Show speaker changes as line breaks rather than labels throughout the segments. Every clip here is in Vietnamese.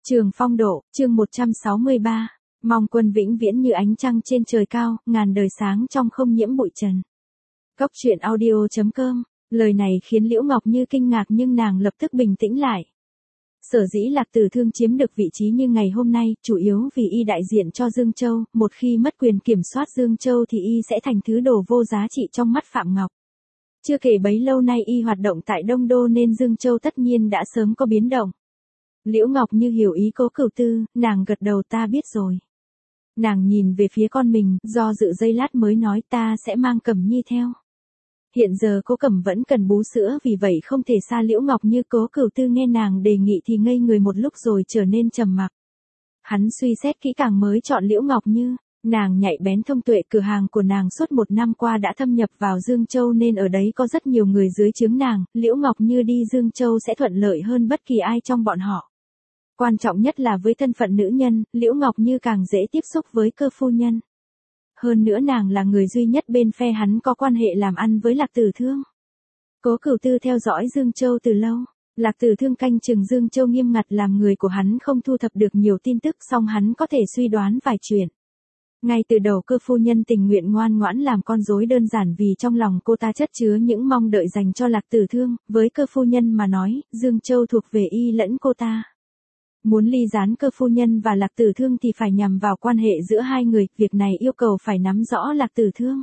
Trường Phong Độ, chương 163. Mong Quân vĩnh viễn như ánh trăng trên trời cao, ngàn đời sáng trong không nhiễm bụi trần. Cốc truyện audio.com. Lời này khiến Liễu Ngọc Như kinh ngạc nhưng nàng lập tức bình tĩnh lại. Sở dĩ Lạc Tử Thương chiếm được vị trí như ngày hôm nay, chủ yếu vì y đại diện cho Dương Châu, một khi mất quyền kiểm soát Dương Châu thì y sẽ thành thứ đồ vô giá trị trong mắt Phạm Ngọc. Chưa kể bấy lâu nay y hoạt động tại Đông Đô nên Dương Châu tất nhiên đã sớm có biến động. Liễu Ngọc Như hiểu ý Cố Cửu Tư, nàng gật đầu ta biết rồi. Nàng nhìn về phía con mình, do dự giây lát mới nói ta sẽ mang Cẩm Nhi theo. Hiện giờ Cố Cẩm vẫn cần bú sữa vì vậy không thể xa Liễu Ngọc Như. Cố Cửu Tư nghe nàng đề nghị thì ngây người một lúc rồi trở nên trầm mặc. Hắn suy xét kỹ càng mới chọn Liễu Ngọc Như. Nàng nhạy bén thông tuệ, cửa hàng của nàng suốt một năm qua đã thâm nhập vào Dương Châu nên ở đấy có rất nhiều người dưới trướng nàng, Liễu Ngọc Như đi Dương Châu sẽ thuận lợi hơn bất kỳ ai trong bọn họ. Quan trọng nhất là với thân phận nữ nhân, Liễu Ngọc Như càng dễ tiếp xúc với Cơ phu nhân. Hơn nữa nàng là người duy nhất bên phe hắn có quan hệ làm ăn với Lạc Tử Thương. Cố Cửu Tư theo dõi Dương Châu từ lâu. Lạc Tử Thương canh chừng Dương Châu nghiêm ngặt làm người của hắn không thu thập được nhiều tin tức, song hắn có thể suy đoán vài chuyện. Ngay từ đầu Cơ phu nhân tình nguyện ngoan ngoãn làm con rối đơn giản vì trong lòng cô ta chất chứa những mong đợi dành cho Lạc Tử Thương, với Cơ phu nhân mà nói, Dương Châu thuộc về y lẫn cô ta. Muốn ly gián Cơ phu nhân và Lạc Tử Thương thì phải nhằm vào quan hệ giữa hai người, việc này yêu cầu phải nắm rõ Lạc Tử Thương.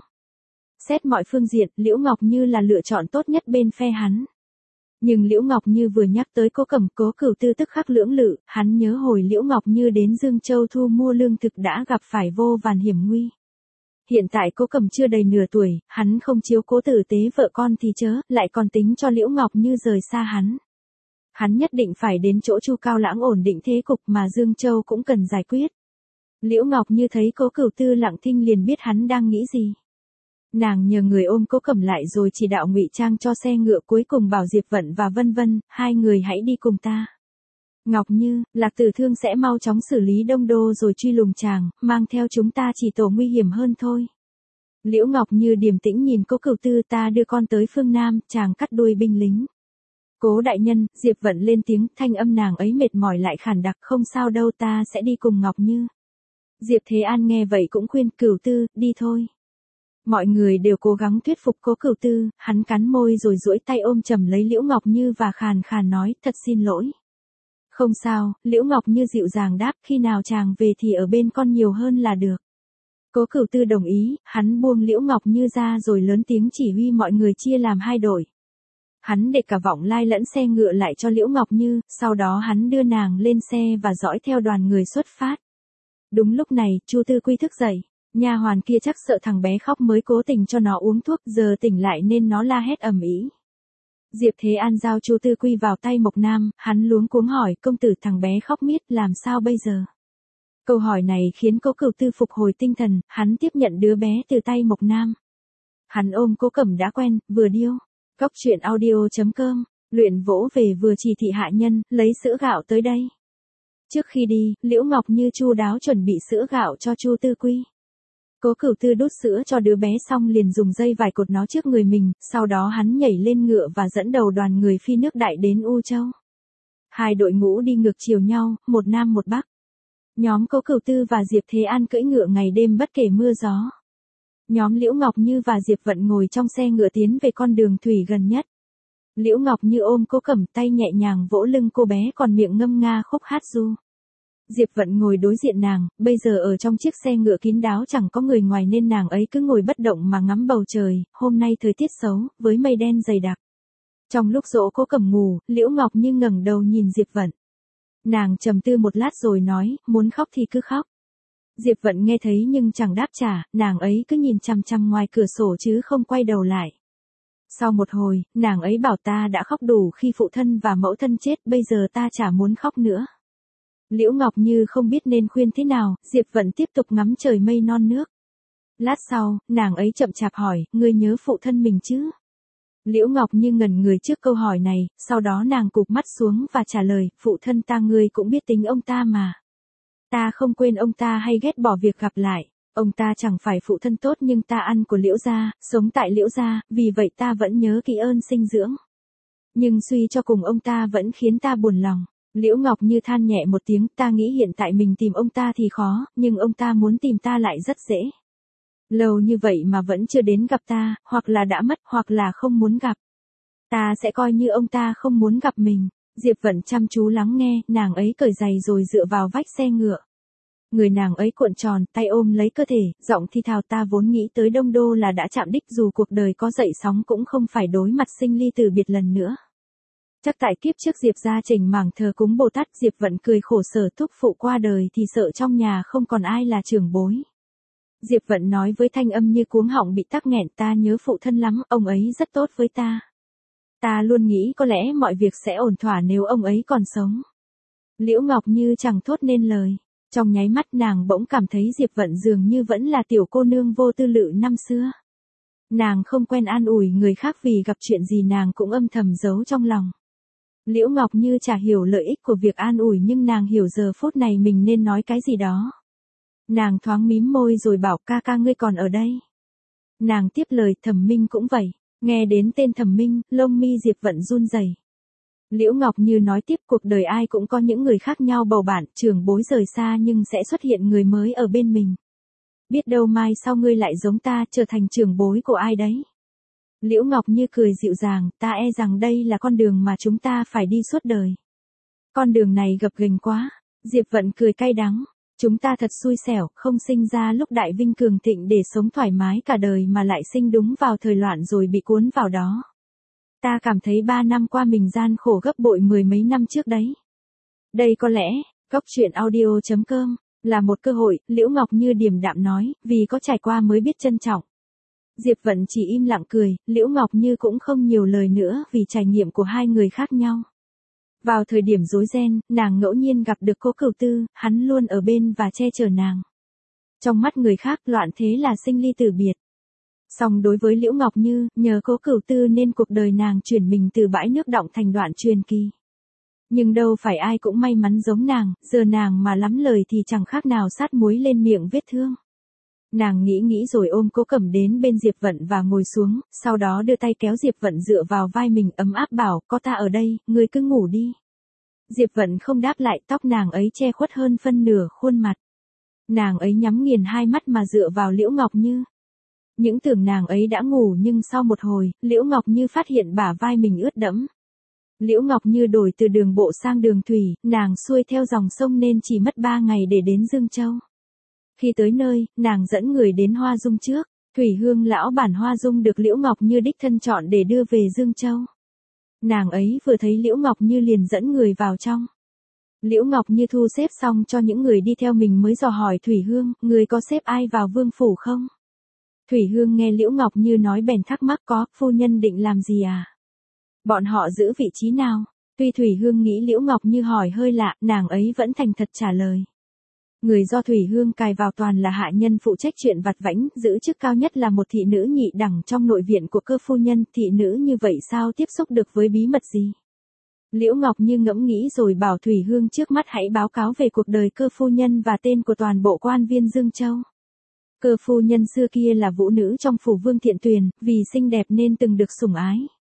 Xét mọi phương diện, Liễu Ngọc Như là lựa chọn tốt nhất bên phe hắn. Nhưng Liễu Ngọc Như vừa nhắc tới Cố Cẩm, Cố Cửu Tư tức khắc lưỡng lự, hắn nhớ hồi Liễu Ngọc Như đến Dương Châu thu mua lương thực đã gặp phải vô vàn hiểm nguy. Hiện tại Cố Cẩm chưa đầy nửa tuổi, hắn không chiếu cố tử tế vợ con thì chớ, lại còn tính cho Liễu Ngọc Như rời xa hắn. Hắn nhất định phải đến chỗ Chu Cao Lãng ổn định thế cục mà Dương Châu cũng cần giải quyết. Liễu Ngọc Như thấy Cố Cửu Tư lặng thinh liền biết hắn đang nghĩ gì. Nàng nhờ người ôm Cố Cẩm lại rồi chỉ đạo ngụy trang cho xe ngựa, cuối cùng bảo Diệp Vận và Vân Vân, hai người hãy đi cùng ta. Ngọc Như, Lạc Tử Thương sẽ mau chóng xử lý Đông Đô rồi truy lùng chàng, mang theo chúng ta chỉ tổ nguy hiểm hơn thôi. Liễu Ngọc Như điềm tĩnh nhìn Cố Cửu Tư, ta đưa con tới phương Nam, chàng cắt đuôi binh lính. Cố đại nhân, Diệp Vận lên tiếng, thanh âm nàng ấy mệt mỏi lại khàn đặc, không sao đâu, ta sẽ đi cùng Ngọc Như. Diệp Thế An nghe vậy cũng khuyên, Cửu Tư, đi thôi. Mọi người đều cố gắng thuyết phục Cố Cửu Tư, hắn cắn môi rồi duỗi tay ôm chầm lấy Liễu Ngọc Như và khàn khàn nói, thật xin lỗi. Không sao, Liễu Ngọc Như dịu dàng đáp, khi nào chàng về thì ở bên con nhiều hơn là được. Cố Cửu Tư đồng ý, hắn buông Liễu Ngọc Như ra rồi lớn tiếng chỉ huy mọi người chia làm hai đội. Hắn để cả Vọng Lai lẫn xe ngựa lại cho Liễu Ngọc Như, sau đó hắn đưa nàng lên xe và dõi theo đoàn người xuất phát. Đúng lúc này, Chu Tư Quy thức dậy. Nha hoàn kia chắc sợ thằng bé khóc mới cố tình cho nó uống thuốc, giờ tỉnh lại nên nó la hét ầm ĩ. Diệp Thế An giao Chu Tư Quy vào tay Mộc Nam, hắn luống cuống hỏi, công tử, thằng bé khóc miết, làm sao bây giờ? Câu hỏi này khiến Cố Cửu Tư phục hồi tinh thần, hắn tiếp nhận đứa bé từ tay Mộc Nam. Hắn ôm Cố Cẩm đã quen, vừa điêu. Cốc truyện audio.com, luyện vỗ về vừa chỉ thị hạ nhân, lấy sữa gạo tới đây. Trước khi đi, Liễu Ngọc Như chu đáo chuẩn bị sữa gạo cho Chu Tư Quy. Cố Cửu Tư đút sữa cho đứa bé xong liền dùng dây vải cột nó trước người mình, sau đó hắn nhảy lên ngựa và dẫn đầu đoàn người phi nước đại đến U Châu. Hai đội ngũ đi ngược chiều nhau, một nam một bắc. Nhóm Cố Cửu Tư và Diệp Thế An cưỡi ngựa ngày đêm bất kể mưa gió. Nhóm Liễu Ngọc Như và Diệp Vận ngồi trong xe ngựa tiến về con đường thủy gần nhất. Liễu Ngọc Như ôm Cố Cẩm, tay nhẹ nhàng vỗ lưng cô bé còn miệng ngâm nga khúc hát ru. Diệp Vận ngồi đối diện nàng, bây giờ ở trong chiếc xe ngựa kín đáo chẳng có người ngoài nên nàng ấy cứ ngồi bất động mà ngắm bầu trời, hôm nay thời tiết xấu, với mây đen dày đặc. Trong lúc dỗ Cố Cẩm ngủ, Liễu Ngọc Như ngẩng đầu nhìn Diệp Vận. Nàng trầm tư một lát rồi nói, muốn khóc thì cứ khóc. Diệp Vận nghe thấy nhưng chẳng đáp trả, nàng ấy cứ nhìn chằm chằm ngoài cửa sổ chứ không quay đầu lại. Sau một hồi, nàng ấy bảo ta đã khóc đủ khi phụ thân và mẫu thân chết, bây giờ ta chả muốn khóc nữa. Liễu Ngọc Như không biết nên khuyên thế nào, Diệp Vận tiếp tục ngắm trời mây non nước. Lát sau, nàng ấy chậm chạp hỏi, ngươi nhớ phụ thân mình chứ? Liễu Ngọc Như ngẩn người trước câu hỏi này, sau đó nàng cụp mắt xuống và trả lời, phụ thân ta ngươi cũng biết tính ông ta mà. Ta không quên ông ta hay ghét bỏ việc gặp lại. Ông ta chẳng phải phụ thân tốt nhưng ta ăn của Liễu gia, sống tại Liễu gia, vì vậy ta vẫn nhớ kỹ ơn sinh dưỡng. Nhưng suy cho cùng ông ta vẫn khiến ta buồn lòng. Liễu Ngọc Như than nhẹ một tiếng, ta nghĩ hiện tại mình tìm ông ta thì khó, nhưng ông ta muốn tìm ta lại rất dễ. Lâu như vậy mà vẫn chưa đến gặp ta, hoặc là đã mất, hoặc là không muốn gặp. Ta sẽ coi như ông ta không muốn gặp mình. Diệp Vận chăm chú lắng nghe, nàng ấy cởi giày rồi dựa vào vách xe ngựa. Người nàng ấy cuộn tròn, tay ôm lấy cơ thể, giọng thi thào, ta vốn nghĩ tới Đông Đô là đã chạm đích, dù cuộc đời có dậy sóng cũng không phải đối mặt sinh ly từ biệt lần nữa. Chắc tại kiếp trước Diệp gia trình mảng thờ cúng Bồ Tát. Diệp Vận cười khổ, sở thúc phụ qua đời thì sợ trong nhà không còn ai là trưởng bối. Diệp Vận nói với thanh âm như cuống họng bị tắc nghẹn, ta nhớ phụ thân lắm, ông ấy rất tốt với ta. Ta luôn nghĩ có lẽ mọi việc sẽ ổn thỏa nếu ông ấy còn sống. Liễu Ngọc Như chẳng thốt nên lời. Trong nháy mắt nàng bỗng cảm thấy Diệp Vận dường như vẫn là tiểu cô nương vô tư lự năm xưa. Nàng không quen an ủi người khác vì gặp chuyện gì nàng cũng âm thầm giấu trong lòng. Liễu Ngọc Như chả hiểu lợi ích của việc an ủi nhưng nàng hiểu giờ phút này mình nên nói cái gì đó. Nàng thoáng mím môi rồi bảo, ca ca ngươi còn ở đây. Nàng tiếp lời, Thẩm Minh cũng vậy. Nghe đến tên Thẩm Minh, lông mi Diệp Vận run rẩy. Liễu Ngọc Như nói tiếp, cuộc đời ai cũng có những người khác nhau bầu bạn, trưởng bối rời xa nhưng sẽ xuất hiện người mới ở bên mình. Biết đâu mai sau ngươi lại giống ta, trở thành trưởng bối của ai đấy. Liễu Ngọc Như cười dịu dàng, ta e rằng đây là con đường mà chúng ta phải đi suốt đời. Con đường này gập ghềnh quá. Diệp Vận cười cay đắng. Chúng ta thật xui xẻo, không sinh ra lúc đại vinh cường thịnh để sống thoải mái cả đời mà lại sinh đúng vào thời loạn rồi bị cuốn vào đó. Ta cảm thấy 3 năm qua mình gian khổ gấp bội mười mấy năm trước đấy. Đây có lẽ, goctruyện.audio.com, là một cơ hội, Liễu Ngọc Như điềm đạm nói, vì có trải qua mới biết trân trọng. Diệp Vận chỉ im lặng cười, Liễu Ngọc Như cũng không nhiều lời nữa vì trải nghiệm của hai người khác nhau. Vào thời điểm rối ren, nàng ngẫu nhiên gặp được Cố Cửu Tư, hắn luôn ở bên và che chở nàng. Trong mắt người khác, loạn thế là sinh ly tử biệt. Song đối với Liễu Ngọc Như, nhờ Cố Cửu Tư nên cuộc đời nàng chuyển mình từ bãi nước đọng thành đoạn truyền kỳ. Nhưng đâu phải ai cũng may mắn giống nàng, giờ nàng mà lắm lời thì chẳng khác nào sát muối lên miệng vết thương. Nàng nghĩ rồi ôm Cố Cẩm đến bên Diệp Vận và ngồi xuống, sau đó đưa tay kéo Diệp Vận dựa vào vai mình ấm áp bảo, có ta ở đây, ngươi cứ ngủ đi. Diệp Vận không đáp lại, tóc nàng ấy che khuất hơn phân nửa khuôn mặt. Nàng ấy nhắm nghiền hai mắt mà dựa vào Liễu Ngọc Như. Những tưởng nàng ấy đã ngủ nhưng sau một hồi, Liễu Ngọc Như phát hiện bả vai mình ướt đẫm. Liễu Ngọc Như đổi từ đường bộ sang đường thủy, nàng xuôi theo dòng sông nên chỉ mất 3 ngày để đến Dương Châu. Khi tới nơi, nàng dẫn người đến Hoa Dung trước. Thủy Hương lão bản Hoa Dung được Liễu Ngọc Như đích thân chọn để đưa về Dương Châu. Nàng ấy vừa thấy Liễu Ngọc Như liền dẫn người vào trong. Liễu Ngọc Như thu xếp xong cho những người đi theo mình mới dò hỏi Thủy Hương, người có xếp ai vào vương phủ không? Thủy Hương nghe Liễu Ngọc Như nói bèn thắc mắc, có, phu nhân định làm gì à? Bọn họ giữ vị trí nào? Tuy Thủy Hương nghĩ Liễu Ngọc Như hỏi hơi lạ, nàng ấy vẫn thành thật trả lời. Người do Thủy Hương cài vào toàn là hạ nhân phụ trách chuyện vặt vãnh, giữ chức cao nhất là một thị nữ nhị đẳng trong nội viện của cơ phu nhân, thị nữ như vậy sao tiếp xúc được với bí mật gì? Liễu Ngọc Như ngẫm nghĩ rồi bảo Thủy Hương trước mắt hãy báo cáo về cuộc đời cơ phu nhân và tên của toàn bộ quan viên Dương Châu. Cơ phu nhân xưa kia là vũ nữ trong phủ Vương Thiện Tuyền, vì xinh đẹp nên từng được sủng ái.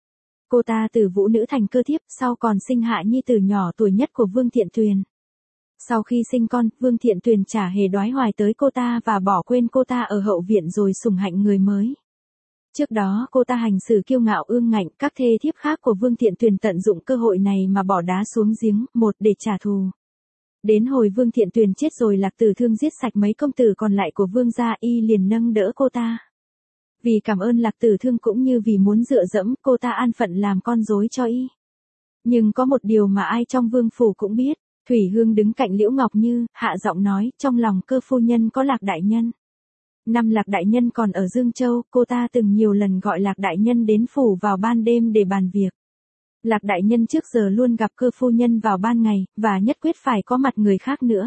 Cô ta từ vũ nữ thành cơ thiếp, sau còn sinh hạ nhi tử nhỏ tuổi nhất của Vương Thiện Tuyền. Sau khi sinh con, Vương Thiện Tuyền chả hề đoái hoài tới cô ta và bỏ quên cô ta ở hậu viện rồi sủng hạnh người mới. Trước đó cô ta hành xử kiêu ngạo ương ngạnh, các thê thiếp khác của Vương Thiện Tuyền tận dụng cơ hội này mà bỏ đá xuống giếng, một để trả thù. Đến hồi Vương Thiện Tuyền chết rồi Lạc Tử Thương giết sạch mấy công tử còn lại của Vương gia, y liền nâng đỡ cô ta. Vì cảm ơn Lạc Tử Thương cũng như vì muốn dựa dẫm, cô ta an phận làm con rối cho y. Nhưng có một điều mà ai trong vương phủ cũng biết. Thủy Hương đứng cạnh Liễu Ngọc Như, hạ giọng nói, trong lòng cơ phu nhân có Lạc đại nhân. Năm Lạc đại nhân còn ở Dương Châu, cô ta từng nhiều lần gọi Lạc đại nhân đến phủ vào ban đêm để bàn việc. Lạc đại nhân trước giờ luôn gặp cơ phu nhân vào ban ngày, và nhất quyết phải có mặt người khác nữa.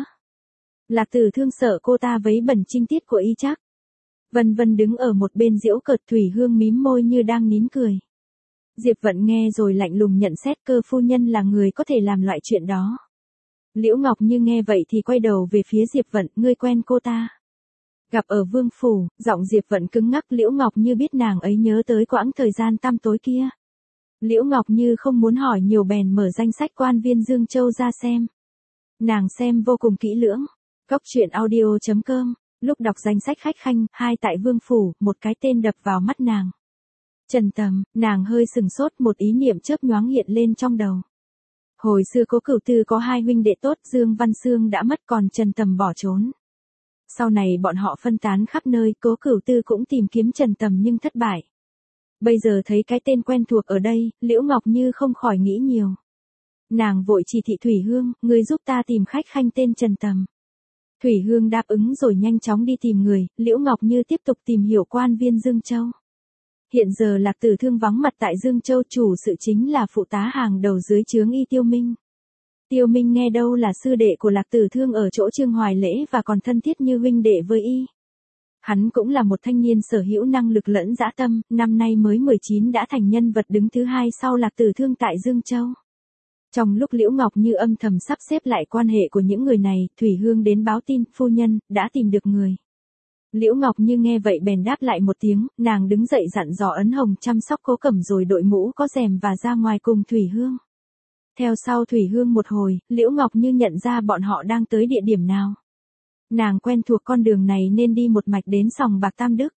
Lạc Tử Thương sợ cô ta vấy bẩn trinh tiết của y chắc. Vân Vân đứng ở một bên giễu cợt, Thủy Hương mím môi như đang nín cười. Diệp Vận nghe rồi lạnh lùng nhận xét, cơ phu nhân là người có thể làm loại chuyện đó. Liễu Ngọc Như nghe vậy thì quay đầu về phía Diệp Vận, ngươi quen cô ta? Gặp ở vương phủ, giọng Diệp Vận cứng ngắc, Liễu Ngọc Như biết nàng ấy nhớ tới quãng thời gian tăm tối kia. Liễu Ngọc Như không muốn hỏi nhiều bèn mở danh sách quan viên Dương Châu ra xem. Nàng xem vô cùng kỹ lưỡng. Cốc truyện audio.com, lúc đọc danh sách khách khanh, 2 tại Vương Phủ, một cái tên đập vào mắt nàng. Trần Tầm, nàng hơi sừng sốt, một ý niệm chớp nhoáng hiện lên trong đầu. Hồi xưa Cố Cửu Tư có 2 huynh đệ tốt, Dương Văn Xương đã mất còn Trần Tầm bỏ trốn. Sau này bọn họ phân tán khắp nơi, Cố Cửu Tư cũng tìm kiếm Trần Tầm nhưng thất bại. Bây giờ thấy cái tên quen thuộc ở đây, Liễu Ngọc Như không khỏi nghĩ nhiều. Nàng vội chỉ thị Thủy Hương, người giúp ta tìm khách khanh tên Trần Tầm. Thủy Hương đáp ứng rồi nhanh chóng đi tìm người, Liễu Ngọc Như tiếp tục tìm hiểu quan viên Dương Châu. Hiện giờ Lạc Tử Thương vắng mặt tại Dương Châu, chủ sự chính là phụ tá hàng đầu dưới trướng y Tiêu Minh. Tiêu Minh nghe đâu là sư đệ của Lạc Tử Thương ở chỗ Trương Hoài Lễ và còn thân thiết như huynh đệ với y. Hắn cũng là một thanh niên sở hữu năng lực lẫn dã tâm, năm nay mới 19 đã thành nhân vật đứng thứ 2 sau Lạc Tử Thương tại Dương Châu. Trong lúc Liễu Ngọc Như âm thầm sắp xếp lại quan hệ của những người này, Thủy Hương đến báo tin, phu nhân, đã tìm được người. Liễu Ngọc Như nghe vậy bèn đáp lại một tiếng, nàng đứng dậy dặn dò Ấn Hồng chăm sóc Cố Cẩm rồi đội mũ có rèm và ra ngoài cùng Thủy Hương. Theo sau Thủy Hương một hồi, Liễu Ngọc Như nhận ra bọn họ đang tới địa điểm nào. Nàng quen thuộc con đường này nên đi một mạch đến sòng bạc Tam Đức.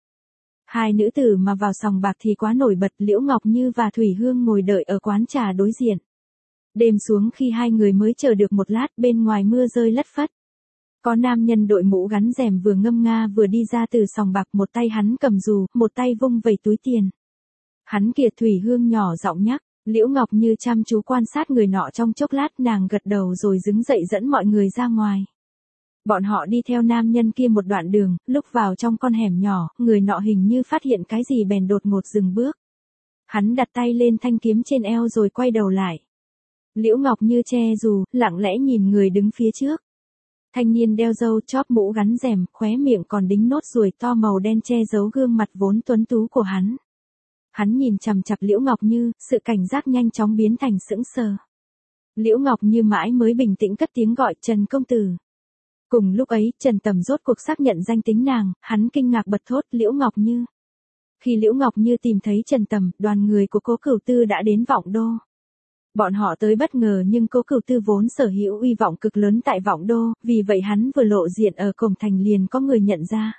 2 nữ tử mà vào sòng bạc thì quá nổi bật, Liễu Ngọc Như và Thủy Hương ngồi đợi ở quán trà đối diện. Đêm xuống khi 2 người mới chờ được một lát, bên ngoài mưa rơi lất phất. Có nam nhân đội mũ gắn rèm vừa ngâm nga vừa đi ra từ sòng bạc, một tay hắn cầm dù, một tay vung vẩy túi tiền. Hắn kia. Thủy Hương nhỏ giọng nhắc. Liễu Ngọc Như chăm chú quan sát người nọ trong chốc lát, nàng gật đầu rồi đứng dậy dẫn mọi người ra ngoài. Bọn họ đi theo nam nhân kia một đoạn đường, lúc vào trong con hẻm nhỏ, người nọ hình như phát hiện cái gì bèn đột ngột dừng bước. Hắn đặt tay lên thanh kiếm trên eo rồi quay đầu lại. Liễu Ngọc Như che dù, lặng lẽ nhìn người đứng phía trước. Thanh niên đeo râu chóp mũ gắn rèm, khóe miệng còn đính nốt ruồi to màu đen che giấu gương mặt vốn tuấn tú của hắn. Hắn nhìn chằm chằm Liễu Ngọc Như, sự cảnh giác nhanh chóng biến thành sững sờ. Liễu Ngọc Như mãi mới bình tĩnh cất tiếng gọi Trần công tử. Cùng lúc ấy, Trần Tầm rốt cuộc xác nhận danh tính nàng, hắn kinh ngạc bật thốt Liễu Ngọc Như. Khi Liễu Ngọc Như tìm thấy Trần Tầm, đoàn người của Cố Cửu Tư đã đến Vọng Đô. Bọn họ tới bất ngờ nhưng Cố Cửu Tư vốn sở hữu uy vọng cực lớn tại Vọng Đô, vì vậy hắn vừa lộ diện ở cổng thành liền có người nhận ra.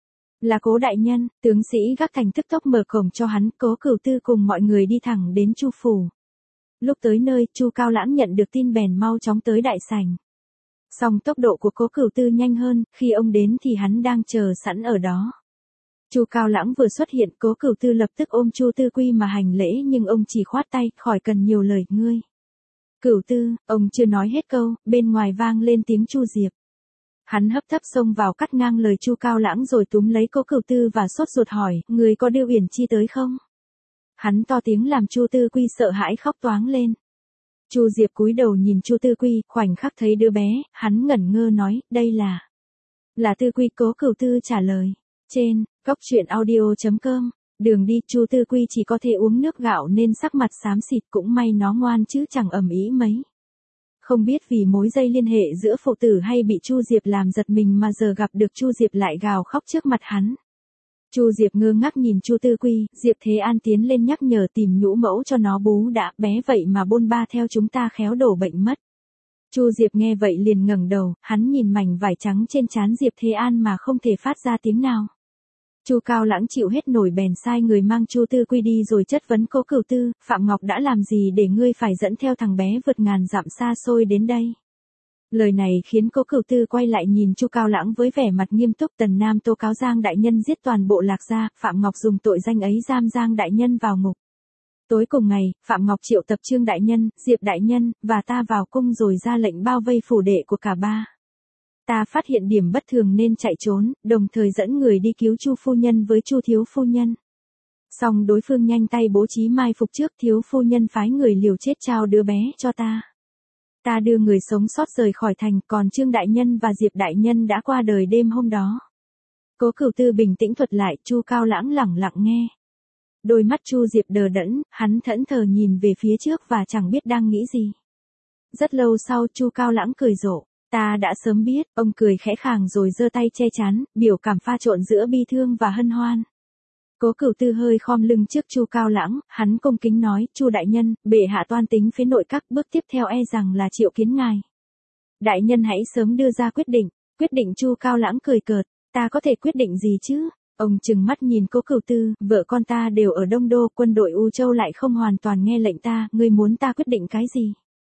Là Cố đại nhân, tướng sĩ gác thành tức tốc mở cổng cho hắn, Cố Cửu Tư cùng mọi người đi thẳng đến Chu phủ. Lúc tới nơi, Chu Cao Lãng nhận được tin bèn mau chóng tới đại sảnh. Song tốc độ của Cố Cửu Tư nhanh hơn, khi ông đến thì hắn đang chờ sẵn ở đó. Chu Cao Lãng vừa xuất hiện, Cố Cửu Tư lập tức ôm Chu Tư Quy mà hành lễ nhưng ông chỉ khoát tay, khỏi cần nhiều lời, ngươi. Cửu Tư, ông chưa nói hết câu, bên ngoài vang lên tiếng Chu Diệp. Hắn hấp tấp xông vào cắt ngang lời Chu Cao Lãng rồi túm lấy Cố Cửu Tư và sốt ruột hỏi, người có đưa Uyển Chi tới không? Hắn to tiếng làm Chu Tư Quy sợ hãi khóc toáng lên. Chu Diệp cúi đầu nhìn Chu Tư Quy, khoảnh khắc thấy đứa bé, hắn ngẩn ngơ nói, đây là Tư Quy. Cố Cửu Tư trả lời. Trên, Cốc truyện audio.com, đường đi Chu Tư Quy chỉ có thể uống nước gạo nên sắc mặt xám xịt, cũng may nó ngoan chứ chẳng ầm ĩ mấy. Không biết vì mối dây liên hệ giữa phụ tử hay bị Chu Diệp làm giật mình mà giờ gặp được Chu Diệp lại gào khóc trước mặt hắn. Chu Diệp ngơ ngác nhìn Chu Tư Quy, Diệp Thế An tiến lên nhắc nhở tìm nhũ mẫu cho nó bú đã, bé vậy mà bôn ba theo chúng ta khéo đổ bệnh mất. Chu Diệp nghe vậy liền ngẩng đầu, hắn nhìn mảnh vải trắng trên trán Diệp Thế An mà không thể phát ra tiếng nào. Chu Cao Lãng chịu hết nổi bèn sai người mang Chu Tư Quy đi rồi chất vấn Cố Cửu Tư, Phạm Ngọc đã làm gì để ngươi phải dẫn theo thằng bé vượt ngàn dặm xa xôi đến đây? Lời này khiến Cố Cửu Tư quay lại nhìn Chu Cao Lãng với vẻ mặt nghiêm túc. Tần Nam tố cáo Giang đại nhân giết toàn bộ Lạc gia, Phạm Ngọc dùng tội danh ấy giam Giang đại nhân vào ngục. Tối cùng ngày, Phạm Ngọc triệu tập Trương đại nhân, Diệp đại nhân và ta vào cung rồi ra lệnh bao vây phủ đệ của cả ba. Ta phát hiện điểm bất thường nên chạy trốn, đồng thời dẫn người đi cứu Chu phu nhân với Chu thiếu phu nhân. Song đối phương nhanh tay bố trí mai phục trước, thiếu phu nhân phái người liều chết trao đứa bé cho ta. Ta đưa người sống sót rời khỏi thành, còn Trương đại nhân và Diệp đại nhân đã qua đời đêm hôm đó. Cố Cửu Tư bình tĩnh thuật lại, Chu Cao Lãng lẳng lặng nghe. Đôi mắt Chu Diệp đờ đẫn, hắn thẫn thờ nhìn về phía trước và chẳng biết đang nghĩ gì. Rất lâu sau Chu Cao Lãng cười rộ. Ta đã sớm biết, ông cười khẽ khàng rồi giơ tay che chắn, biểu cảm pha trộn giữa bi thương và hân hoan. Cố Cửu Tư hơi khom lưng trước Chu Cao Lãng, hắn cung kính nói, Chu đại nhân, bệ hạ toan tính phế nội các, bước tiếp theo e rằng là triệu kiến ngài. Đại nhân hãy sớm đưa ra quyết định Chu Cao Lãng cười cợt, ta có thể quyết định gì chứ? Ông trừng mắt nhìn Cố Cửu Tư, vợ con ta đều ở Đông Đô, quân đội U Châu lại không hoàn toàn nghe lệnh ta, ngươi muốn ta quyết định cái gì?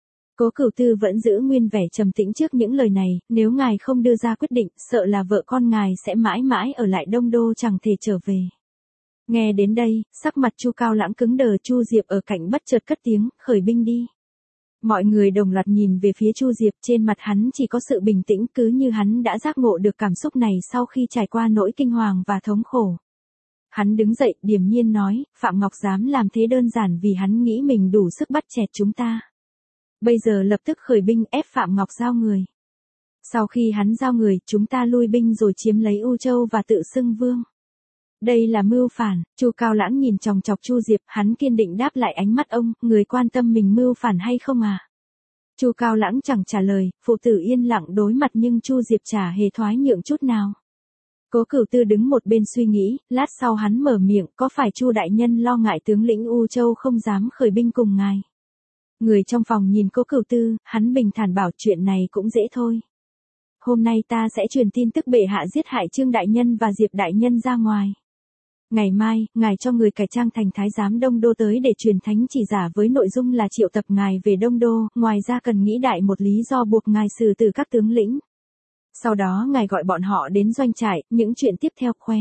Cố Cửu Tư vẫn giữ nguyên vẻ trầm tĩnh trước những lời này, nếu ngài không đưa ra quyết định, sợ là vợ con ngài sẽ mãi mãi ở lại Đông Đô chẳng thể trở về. Nghe đến đây, sắc mặt Chu Cao Lãng cứng đờ, Chu Diệp ở cạnh bất chợt cất tiếng, khởi binh đi. Mọi người đồng loạt nhìn về phía Chu Diệp, trên mặt hắn chỉ có sự bình tĩnh, cứ như hắn đã giác ngộ được cảm xúc này sau khi trải qua nỗi kinh hoàng và thống khổ. Hắn đứng dậy, điềm nhiên nói, Phạm Ngọc dám làm thế đơn giản vì hắn nghĩ mình đủ sức bắt chẹt chúng ta. Bây giờ lập tức khởi binh ép Phạm Ngọc giao người. Sau khi hắn giao người, chúng ta lui binh rồi chiếm lấy U Châu và tự xưng vương. Đây là mưu phản. Chu Cao Lãng nhìn chòng chọc Chu Diệp, hắn kiên định đáp lại ánh mắt ông, người quan tâm mình mưu phản hay không à? Chu Cao Lãng chẳng trả lời, phụ tử yên lặng đối mặt nhưng Chu Diệp chả hề thoái nhượng chút nào. Cố Cửu Tư đứng một bên suy nghĩ, lát sau hắn mở miệng, có phải Chu đại nhân lo ngại tướng lĩnh U Châu không dám khởi binh cùng ngài? Người trong phòng nhìn Cố Cửu Tư, hắn bình thản bảo chuyện này cũng dễ thôi. Hôm nay ta sẽ truyền tin tức bệ hạ giết hại Trương đại nhân và Diệp đại nhân ra ngoài. Ngày mai, ngài cho người cải trang thành thái giám Đông Đô tới để truyền thánh chỉ giả với nội dung là triệu tập ngài về Đông Đô, ngoài ra cần nghĩ đại một lý do buộc ngài xử tử các tướng lĩnh. Sau đó ngài gọi bọn họ đến doanh trại, những chuyện tiếp theo khóe.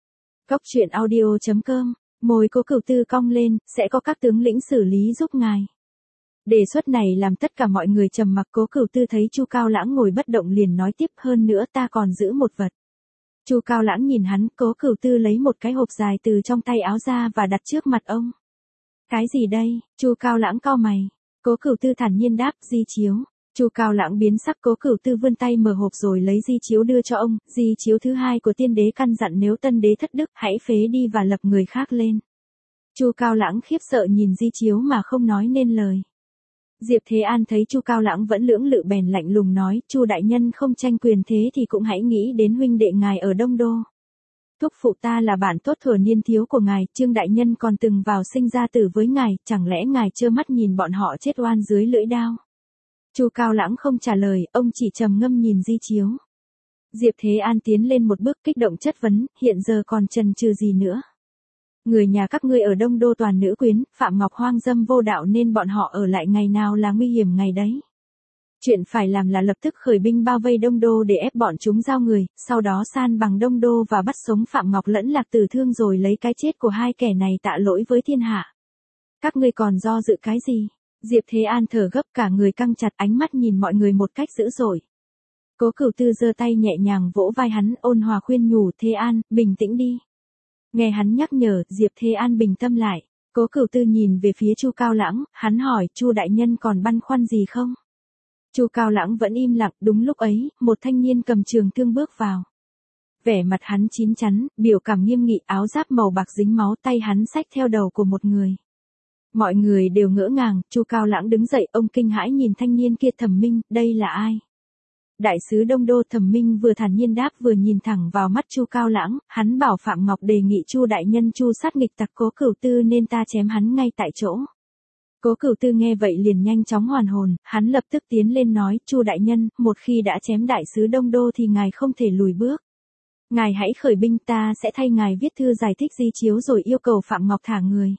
Cốc truyện audio.com, môi Cố Cửu Tư cong lên, sẽ có các tướng lĩnh xử lý giúp ngài. Đề xuất này làm tất cả mọi người trầm mặc. Cố Cửu Tư thấy Chu Cao Lãng ngồi bất động liền nói tiếp, hơn nữa ta còn giữ một vật. Chu Cao Lãng nhìn hắn, Cố Cửu Tư lấy một cái hộp dài từ trong tay áo ra và đặt trước mặt ông. Cái gì đây? Chu Cao Lãng cau mày. Cố Cửu Tư thản nhiên đáp, di chiếu. Chu Cao Lãng biến sắc, Cố Cửu Tư vươn tay mở hộp rồi lấy di chiếu đưa cho ông, di chiếu thứ hai của tiên đế căn dặn nếu tân đế thất đức hãy phế đi và lập người khác lên. Chu Cao Lãng khiếp sợ nhìn di chiếu mà không nói nên lời. Diệp Thế An thấy Chu Cao Lãng vẫn lưỡng lự bèn lạnh lùng nói, Chu đại nhân không tranh quyền thế thì cũng hãy nghĩ đến huynh đệ ngài ở Đông Đô. Thúc phụ ta là bạn tốt thuở niên thiếu của ngài, Trương đại nhân còn từng vào sinh ra tử với ngài, chẳng lẽ ngài trơ mắt nhìn bọn họ chết oan dưới lưỡi đao? Chu Cao Lãng không trả lời, ông chỉ trầm ngâm nhìn di chiếu. Diệp Thế An tiến lên một bước kích động chất vấn, hiện giờ còn chần chừ gì nữa? Người nhà các ngươi ở Đông Đô toàn nữ quyến, Phạm Ngọc hoang dâm vô đạo nên bọn họ ở lại ngày nào là nguy hiểm ngày đấy. Chuyện phải làm là lập tức khởi binh bao vây Đông Đô để ép bọn chúng giao người, sau đó san bằng Đông Đô và bắt sống Phạm Ngọc lẫn Lạc Tử Thương rồi lấy cái chết của hai kẻ này tạ lỗi với thiên hạ. Các ngươi còn do dự cái gì? Diệp Thế An thở gấp, cả người căng chặt, ánh mắt nhìn mọi người một cách dữ dội. Cố Cửu Tư giơ tay nhẹ nhàng vỗ vai hắn, ôn hòa khuyên nhủ, Thế An, bình tĩnh đi. Nghe hắn nhắc nhở, Diệp Thế An bình tâm lại. Cố Cửu Tư nhìn về phía Chu Cao Lãng, hắn hỏi, Chu đại nhân còn băn khoăn gì không? Chu Cao Lãng vẫn im lặng. Đúng lúc ấy, một thanh niên cầm trường thương bước vào. Vẻ mặt hắn chín chắn, biểu cảm nghiêm nghị, áo giáp màu bạc dính máu, tay hắn xách theo đầu của một người. Mọi người đều ngỡ ngàng. Chu Cao Lãng đứng dậy, ông kinh hãi nhìn thanh niên kia, Thẩm Minh, đây là ai? Đại sứ Đông Đô. Thẩm Minh vừa thản nhiên đáp vừa nhìn thẳng vào mắt Chu Cao Lãng, hắn bảo Phạm Ngọc đề nghị Chu đại nhân chu sát nghịch tặc Cố Cửu Tư nên ta chém hắn ngay tại chỗ. Cố Cửu Tư nghe vậy liền nhanh chóng hoàn hồn, hắn lập tức tiến lên nói, Chu đại nhân, một khi đã chém đại sứ Đông Đô thì ngài không thể lùi bước. Ngài hãy khởi binh, ta sẽ thay ngài viết thư giải thích di chiếu rồi yêu cầu Phạm Ngọc thả người.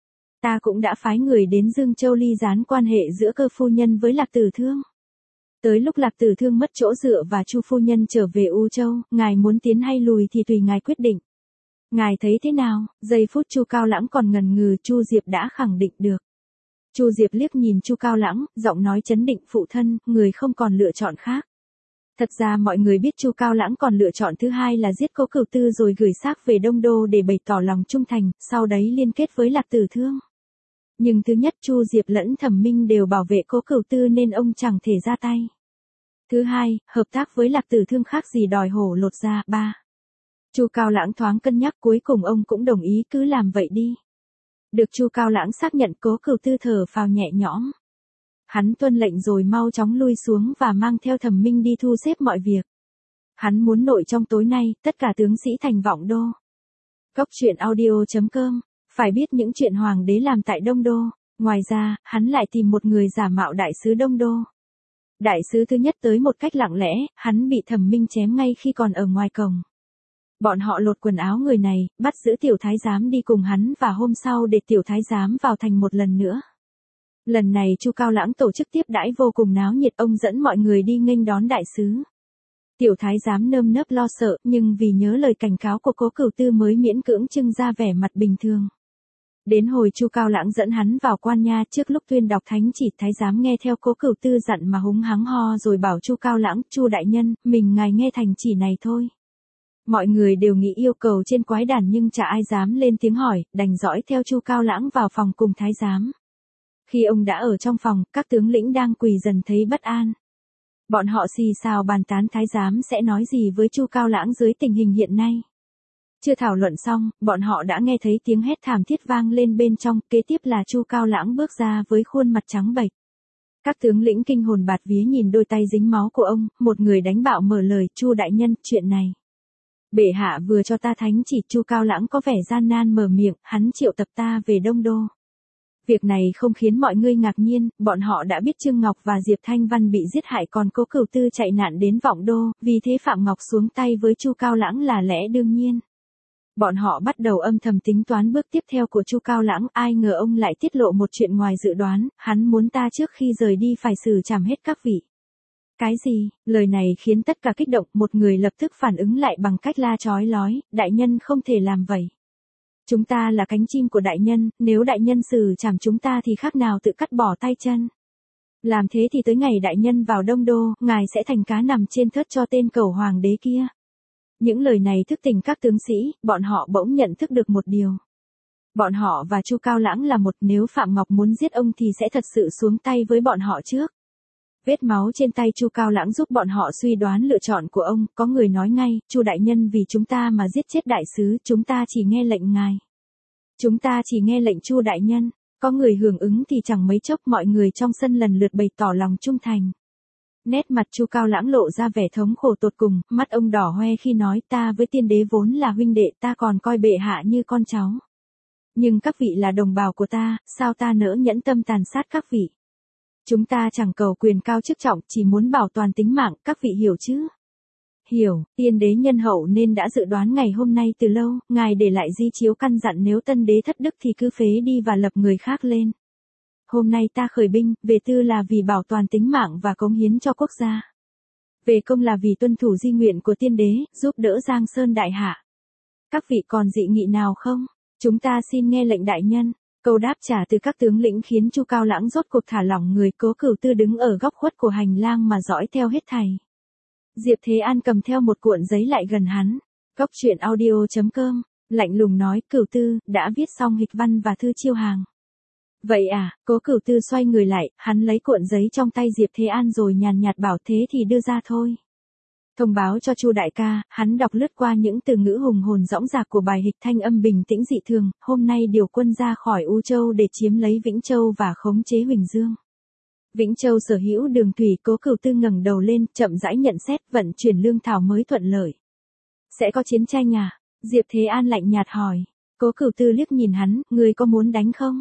Ta cũng đã phái người đến Dương Châu ly gián quan hệ giữa Cơ phu nhân với Lạc Tử Thương. Tới lúc Lạc Tử Thương mất chỗ dựa và Chu phu nhân trở về U Châu, ngài muốn tiến hay lùi thì tùy ngài quyết định. Ngài thấy thế nào? Giây phút Chu Cao Lãng còn ngần ngừ, Chu Diệp đã khẳng định được. Chu Diệp liếc nhìn Chu Cao Lãng, giọng nói chấn định, phụ thân, người không còn lựa chọn khác. Thật ra mọi người biết Chu Cao Lãng còn lựa chọn thứ hai là giết Cố Cửu Tư rồi gửi xác về Đông Đô để bày tỏ lòng trung thành, sau đấy liên kết với Lạc Tử Thương. Nhưng thứ nhất, Chu Diệp lẫn Thẩm Minh đều bảo vệ Cố Cửu Tư nên ông chẳng thể ra tay. Thứ hai, hợp tác với Lạc Tử Thương khác gì đòi hổ lột da. 3. Chu Cao Lãng thoáng cân nhắc, cuối cùng ông cũng đồng ý, cứ làm vậy đi. Được Chu Cao Lãng xác nhận, Cố Cửu Tư thở phào nhẹ nhõm. Hắn tuân lệnh rồi mau chóng lui xuống và mang theo Thẩm Minh đi thu xếp mọi việc. Hắn muốn nội trong tối nay, tất cả tướng sĩ thành Vọng Đô. Cốc truyện audio.com. Phải biết những chuyện hoàng đế làm tại Đông Đô. Ngoài ra, hắn lại tìm một người giả mạo đại sứ Đông Đô. Đại sứ thứ nhất tới một cách lặng lẽ, hắn bị Thẩm Minh chém ngay khi còn ở ngoài cổng. Bọn họ lột quần áo người này, bắt giữ tiểu thái giám đi cùng hắn và hôm sau để tiểu thái giám vào thành một lần nữa. Lần này Chu Cao Lãng tổ chức tiếp đãi vô cùng náo nhiệt, ông dẫn mọi người đi nghênh đón đại sứ. Tiểu thái giám nơm nớp lo sợ, nhưng vì nhớ lời cảnh cáo của Cố Cửu Tư mới miễn cưỡng trưng ra vẻ mặt bình thường. Đến hồi Chu Cao Lãng dẫn hắn vào quan nha, trước lúc tuyên đọc thánh chỉ, thái giám nghe theo Cố Cửu Tư dặn mà húng hắng ho rồi bảo Chu Cao Lãng, Chu đại nhân, mình ngài nghe thành chỉ này thôi. Mọi người đều nghĩ yêu cầu trên quái đản nhưng chả ai dám lên tiếng hỏi, đành dõi theo Chu Cao Lãng vào phòng cùng thái giám. Khi ông đã ở trong phòng, các tướng lĩnh đang quỳ dần thấy bất an. Bọn họ xì xào bàn tán thái giám sẽ nói gì với Chu Cao Lãng dưới tình hình hiện nay. Chưa thảo luận xong, bọn họ đã nghe thấy tiếng hét thảm thiết vang lên bên trong, kế tiếp là Chu Cao Lãng bước ra với khuôn mặt trắng bệch. Các tướng lĩnh kinh hồn bạt vía nhìn đôi tay dính máu của ông, một người đánh bạo mở lời, Chu đại nhân, chuyện này. Bệ hạ vừa cho ta thánh chỉ. Chu Cao Lãng có vẻ gian nan mở miệng, hắn triệu tập ta về Đông Đô. Việc này không khiến mọi người ngạc nhiên, bọn họ đã biết Trương Ngọc và Diệp Thanh Văn bị giết hại còn Cố Cửu Tư chạy nạn đến Vọng Đô, vì thế Phạm Ngọc xuống tay với Chu Cao Lãng là lẽ đương nhiên. Bọn họ bắt đầu âm thầm tính toán bước tiếp theo của Chu Cao Lãng, ai ngờ ông lại tiết lộ một chuyện ngoài dự đoán, hắn muốn ta trước khi rời đi phải xử trảm hết các vị. Cái gì? Lời này khiến tất cả kích động, một người lập tức phản ứng lại bằng cách la chói lói, đại nhân không thể làm vậy. Chúng ta là cánh chim của đại nhân, nếu đại nhân xử trảm chúng ta thì khác nào tự cắt bỏ tay chân. Làm thế thì tới ngày đại nhân vào Đông Đô, ngài sẽ thành cá nằm trên thớt cho tên cẩu hoàng đế kia. Những lời này thức tỉnh các tướng sĩ, bọn họ bỗng nhận thức được một điều. Bọn họ và Chu Cao Lãng là một, nếu Phạm Ngọc muốn giết ông thì sẽ thật sự xuống tay với bọn họ trước. Vết máu trên tay Chu Cao Lãng giúp bọn họ suy đoán lựa chọn của ông, có người nói ngay, Chu đại nhân vì chúng ta mà giết chết đại sứ, chúng ta chỉ nghe lệnh ngài. Chúng ta chỉ nghe lệnh Chu đại nhân. Có người hưởng ứng thì chẳng mấy chốc mọi người trong sân lần lượt bày tỏ lòng trung thành. Nét mặt Chu Cao Lãng lộ ra vẻ thống khổ tột cùng, mắt ông đỏ hoe khi nói, ta với tiên đế vốn là huynh đệ, ta còn coi bệ hạ như con cháu. Nhưng các vị là đồng bào của ta, sao ta nỡ nhẫn tâm tàn sát các vị. Chúng ta chẳng cầu quyền cao chức trọng, chỉ muốn bảo toàn tính mạng, các vị hiểu chứ? Hiểu, tiên đế nhân hậu nên đã dự đoán ngày hôm nay từ lâu, ngài để lại di chiếu căn dặn nếu tân đế thất đức thì cứ phế đi và lập người khác lên. Hôm nay ta khởi binh, về tư là vì bảo toàn tính mạng và cống hiến cho quốc gia. Về công là vì tuân thủ di nguyện của tiên đế, giúp đỡ Giang Sơn đại hạ. Các vị còn dị nghị nào không? Chúng ta xin nghe lệnh đại nhân. Câu đáp trả từ các tướng lĩnh khiến Chu Cao Lãng rốt cuộc thả lỏng người. Cố Cửu Tư đứng ở góc khuất của hành lang mà dõi theo hết thảy. Diệp Thế An cầm theo một cuộn giấy lại gần hắn. Cốc truyện audio.com, lạnh lùng nói, Cửu Tư, đã viết xong hịch văn và thư chiêu hàng. Vậy à? Cố Cửu Tư xoay người lại, hắn lấy cuộn giấy trong tay Diệp Thế An rồi nhàn nhạt bảo, thế thì đưa ra thôi. Thông báo cho Chu đại ca, hắn đọc lướt qua những từ ngữ hùng hồn dõng dạc của bài hịch, thanh âm bình tĩnh dị thường, hôm nay điều quân ra khỏi U Châu để chiếm lấy Vĩnh Châu và khống chế Huỳnh Dương. Vĩnh Châu sở hữu đường thủy. Cố Cửu Tư ngẩng đầu lên, chậm rãi nhận xét, vận chuyển lương thảo mới thuận lợi. Sẽ có chiến tranh à? Diệp Thế An lạnh nhạt hỏi. Cố Cửu Tư liếc nhìn hắn, ngươi có muốn đánh không?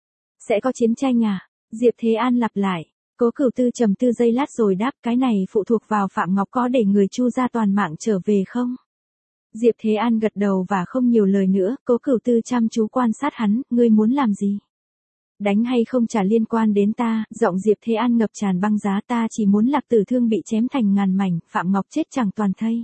Sẽ có chiến tranh à? Diệp Thế An lặp lại. Cố Cửu Tư trầm tư giây lát rồi đáp, cái này phụ thuộc vào Phạm Ngọc có để người Chu gia toàn mạng trở về không? Diệp Thế An gật đầu và không nhiều lời nữa. Cố Cửu Tư chăm chú quan sát hắn, ngươi muốn làm gì? Đánh hay không chả liên quan đến ta. Giọng Diệp Thế An ngập tràn băng giá, ta chỉ muốn Lạc Tử Thương bị chém thành ngàn mảnh, Phạm Ngọc chết chẳng toàn thây.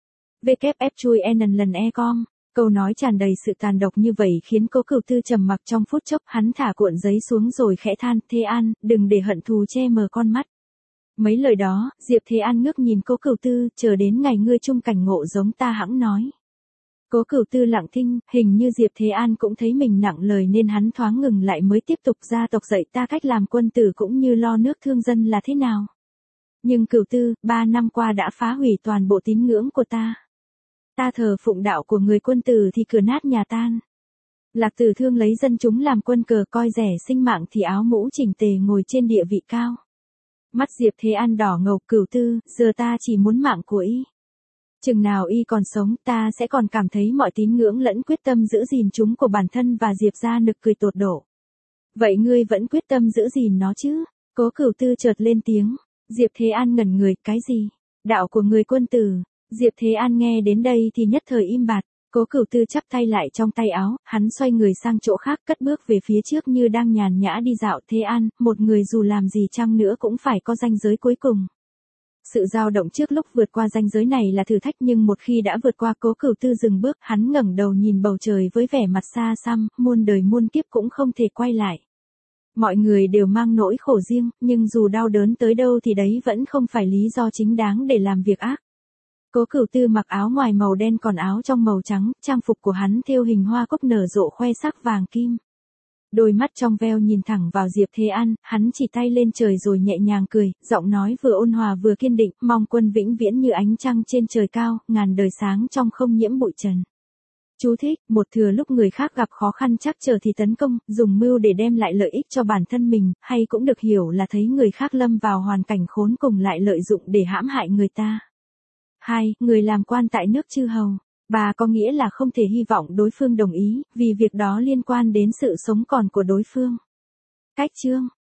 WF chui lần e-com. Câu nói tràn đầy sự tàn độc như vậy khiến Cố Cửu Tư trầm mặc trong phút chốc, hắn thả cuộn giấy xuống rồi khẽ than, Thế An, đừng để hận thù che mờ con mắt. Mấy lời đó, Diệp Thế An ngước nhìn Cố Cửu Tư, chờ đến ngày ngươi chung cảnh ngộ giống ta hẵng nói. Cố Cửu Tư lặng thinh, hình như Diệp Thế An cũng thấy mình nặng lời nên hắn thoáng ngừng lại mới tiếp tục, gia tộc dạy ta cách làm quân tử cũng như lo nước thương dân là thế nào. Nhưng Cửu Tư, 3 năm qua đã phá hủy toàn bộ tín ngưỡng của ta. Ta thờ phụng đạo của người quân tử thì cửa nát nhà tan. Lạc Tử Thương lấy dân chúng làm quân cờ, coi rẻ sinh mạng thì áo mũ chỉnh tề ngồi trên địa vị cao. Mắt Diệp Thế An đỏ ngầu, Cửu Tư, giờ ta chỉ muốn mạng của y. Chừng nào y còn sống, ta sẽ còn cảm thấy mọi tín ngưỡng lẫn quyết tâm giữ gìn chúng của bản thân và Diệp ra nực cười tột độ. Vậy ngươi vẫn quyết tâm giữ gìn nó chứ? Cố Cửu Tư chợt lên tiếng. Diệp Thế An ngẩn người, cái gì? Đạo của người quân tử. Diệp Thế An nghe đến đây thì nhất thời im bặt. Cố Cửu Tư chắp tay lại trong tay áo, hắn xoay người sang chỗ khác cất bước về phía trước như đang nhàn nhã đi dạo. Thế An, một người dù làm gì chăng nữa cũng phải có ranh giới cuối cùng. Sự dao động trước lúc vượt qua ranh giới này là thử thách nhưng một khi đã vượt qua Cố Cửu Tư dừng bước, hắn ngẩng đầu nhìn bầu trời với vẻ mặt xa xăm, muôn đời muôn kiếp cũng không thể quay lại. Mọi người đều mang nỗi khổ riêng, nhưng dù đau đớn tới đâu thì đấy vẫn không phải lý do chính đáng để làm việc ác. Cố Cửu Tư mặc áo ngoài màu đen còn áo trong màu trắng, trang phục của hắn thêu hình hoa cúc nở rộ khoe sắc vàng kim. Đôi mắt trong veo nhìn thẳng vào Diệp Thế An, hắn chỉ tay lên trời rồi nhẹ nhàng cười, giọng nói vừa ôn hòa vừa kiên định, mong quân vĩnh viễn như ánh trăng trên trời cao, ngàn đời sáng trong không nhiễm bụi trần. Chú thích, một thừa lúc người khác gặp khó khăn trắc trở thì tấn công, dùng mưu để đem lại lợi ích cho bản thân mình, hay cũng được hiểu là thấy người khác lâm vào hoàn cảnh khốn cùng lại lợi dụng để hãm hại người ta. 2. Người làm quan tại nước chư hầu. 3. Có nghĩa là không thể hy vọng đối phương đồng ý, vì việc đó liên quan đến sự sống còn của đối phương. Cách chương